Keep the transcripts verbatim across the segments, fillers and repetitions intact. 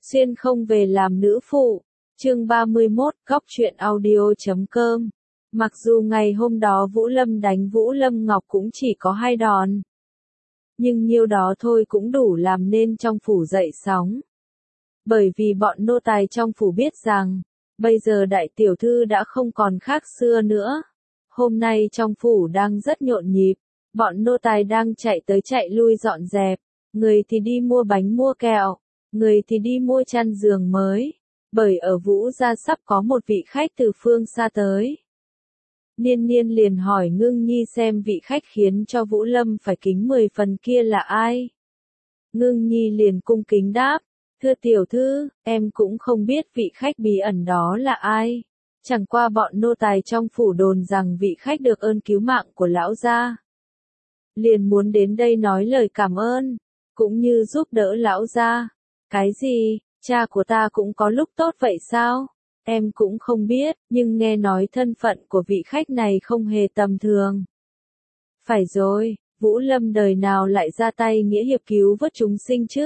Xuyên không về làm nữ phụ. Chương ba mươi mốt, góc truyện audio chấm com. Mặc dù ngày hôm đó Vũ Lâm đánh Vũ Lâm Ngọc cũng chỉ có hai đòn, nhưng nhiêu đó thôi cũng đủ làm nên trong phủ dậy sóng. Bởi vì bọn nô tài trong phủ biết rằng, bây giờ đại tiểu thư đã không còn khác xưa nữa. Hôm nay trong phủ đang rất nhộn nhịp, bọn nô tài đang chạy tới chạy lui dọn dẹp, người thì đi mua bánh mua kẹo, người thì đi mua chăn giường mới, bởi ở Vũ gia sắp có một vị khách từ phương xa tới. Niên Niên liền hỏi Ngưng Nhi xem vị khách khiến cho Vũ Lâm phải kính mười phần kia là ai. Ngưng Nhi liền cung kính đáp, thưa tiểu thư, em cũng không biết vị khách bí ẩn đó là ai. Chẳng qua bọn nô tài trong phủ đồn rằng vị khách được ơn cứu mạng của lão gia, liền muốn đến đây nói lời cảm ơn, cũng như giúp đỡ lão gia. Cái gì, cha của ta cũng có lúc tốt vậy sao? Em cũng không biết, nhưng nghe nói thân phận của vị khách này không hề tầm thường. Phải rồi, Vũ Lâm đời nào lại ra tay nghĩa hiệp cứu vớt chúng sinh chứ?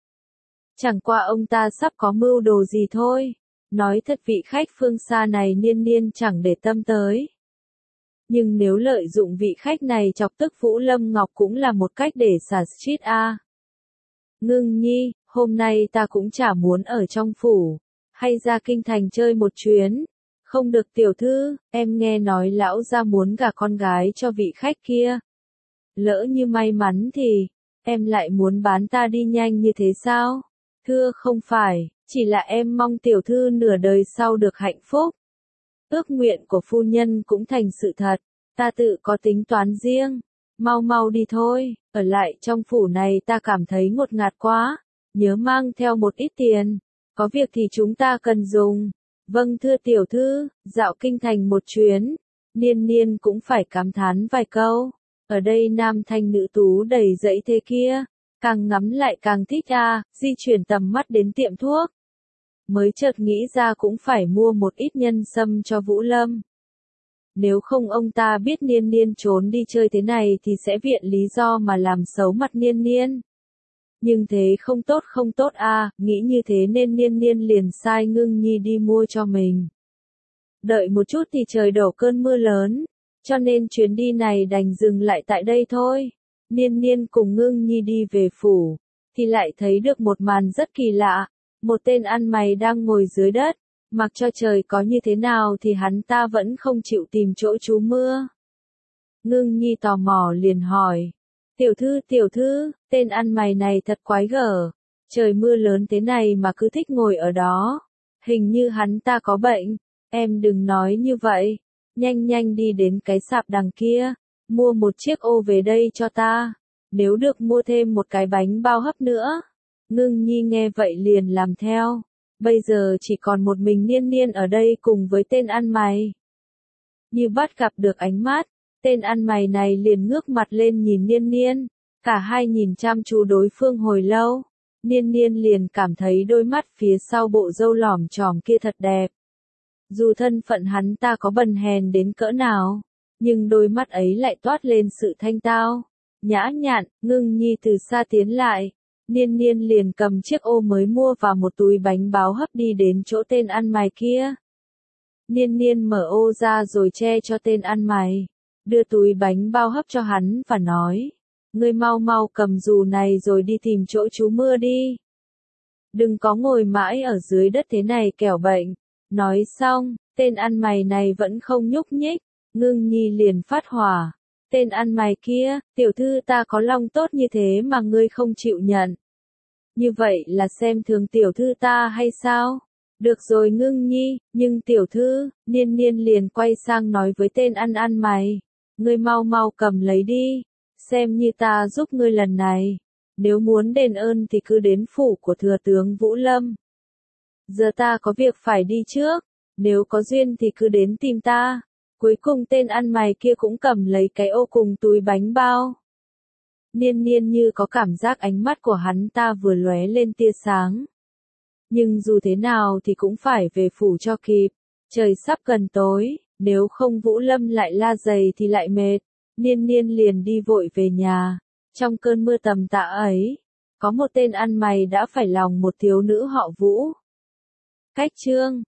Chẳng qua ông ta sắp có mưu đồ gì thôi. Nói thật vị khách phương xa này Niên Niên chẳng để tâm tới. Nhưng nếu lợi dụng vị khách này chọc tức Vũ Lâm Ngọc cũng là một cách để xả stress a. Ngưng Nhi, hôm nay ta cũng chả muốn ở trong phủ, hay ra kinh thành chơi một chuyến. Không được tiểu thư, em nghe nói lão gia muốn gả con gái cho vị khách kia. Lỡ như may mắn thì, em lại muốn bán ta đi nhanh như thế sao? Thưa không phải, chỉ là em mong tiểu thư nửa đời sau được hạnh phúc. Ước nguyện của phu nhân cũng thành sự thật, ta tự có tính toán riêng. Mau mau đi thôi, ở lại trong phủ này ta cảm thấy ngột ngạt quá, nhớ mang theo một ít tiền, có việc thì chúng ta cần dùng. Vâng thưa tiểu thư, dạo kinh thành một chuyến, Niên Niên cũng phải cảm thán vài câu, ở đây nam thanh nữ tú đầy dẫy thế kia, càng ngắm lại càng thích a. Di chuyển tầm mắt đến tiệm thuốc, mới chợt nghĩ ra cũng phải mua một ít nhân sâm cho Vũ Lâm. Nếu không ông ta biết Niên Niên trốn đi chơi thế này thì sẽ viện lý do mà làm xấu mặt Niên Niên. Nhưng thế không tốt không tốt a, à, nghĩ như thế nên Niên Niên liền sai Ngưng Nhi đi mua cho mình. Đợi một chút thì trời đổ cơn mưa lớn, cho nên chuyến đi này đành dừng lại tại đây thôi. Niên Niên cùng Ngưng Nhi đi về phủ, thì lại thấy được một màn rất kỳ lạ. Một tên ăn mày đang ngồi dưới đất, mặc cho trời có như thế nào thì hắn ta vẫn không chịu tìm chỗ trú mưa. Ngưng Nhi tò mò liền hỏi, tiểu thư tiểu thư, tên ăn mày này thật quái gở, trời mưa lớn thế này mà cứ thích ngồi ở đó, hình như hắn ta có bệnh. Em đừng nói như vậy, nhanh nhanh đi đến cái sạp đằng kia, mua một chiếc ô về đây cho ta, nếu được mua thêm một cái bánh bao hấp nữa. Ngưng Nhi nghe vậy liền làm theo. Bây giờ chỉ còn một mình Niên Niên ở đây cùng với tên ăn mày. Như bắt gặp được ánh mắt, tên ăn mày này liền ngước mặt lên nhìn Niên Niên. Cả hai nhìn chăm chú đối phương hồi lâu. Niên Niên liền cảm thấy đôi mắt phía sau bộ râu lỏm chòm kia thật đẹp. Dù thân phận hắn ta có bần hèn đến cỡ nào, nhưng đôi mắt ấy lại toát lên sự thanh tao, nhã nhặn. Ngưng Nhi từ xa tiến lại. Niên Niên liền cầm chiếc ô mới mua và một túi bánh báo hấp đi đến chỗ tên ăn mày kia. Niên Niên mở ô ra rồi che cho tên ăn mày, đưa túi bánh bao hấp cho hắn và nói, ngươi mau mau cầm dù này rồi đi tìm chỗ trú mưa đi. Đừng có ngồi mãi ở dưới đất thế này kẻo bệnh. Nói xong, tên ăn mày này vẫn không nhúc nhích. Ngưng Nhi liền phát hỏa. Tên ăn mày kia, tiểu thư ta có lòng tốt như thế mà ngươi không chịu nhận. Như vậy là xem thường tiểu thư ta hay sao? Được rồi Ngưng Nhi, nhưng tiểu thư, Niên Niên liền quay sang nói với tên ăn ăn mày. Ngươi mau mau cầm lấy đi, xem như ta giúp ngươi lần này. Nếu muốn đền ơn thì cứ đến phủ của thừa tướng Vũ Lâm. Giờ ta có việc phải đi trước, nếu có duyên thì cứ đến tìm ta. Cuối cùng tên ăn mày kia cũng cầm lấy cái ô cùng túi bánh bao. Niên Niên như có cảm giác ánh mắt của hắn ta vừa lóe lên tia sáng. Nhưng dù thế nào thì cũng phải về phủ cho kịp. Trời sắp gần tối, nếu không Vũ Lâm lại la giày thì lại mệt. Niên Niên liền đi vội về nhà. Trong cơn mưa tầm tã ấy, Có một tên ăn mày đã phải lòng một thiếu nữ họ Vũ. Cách chương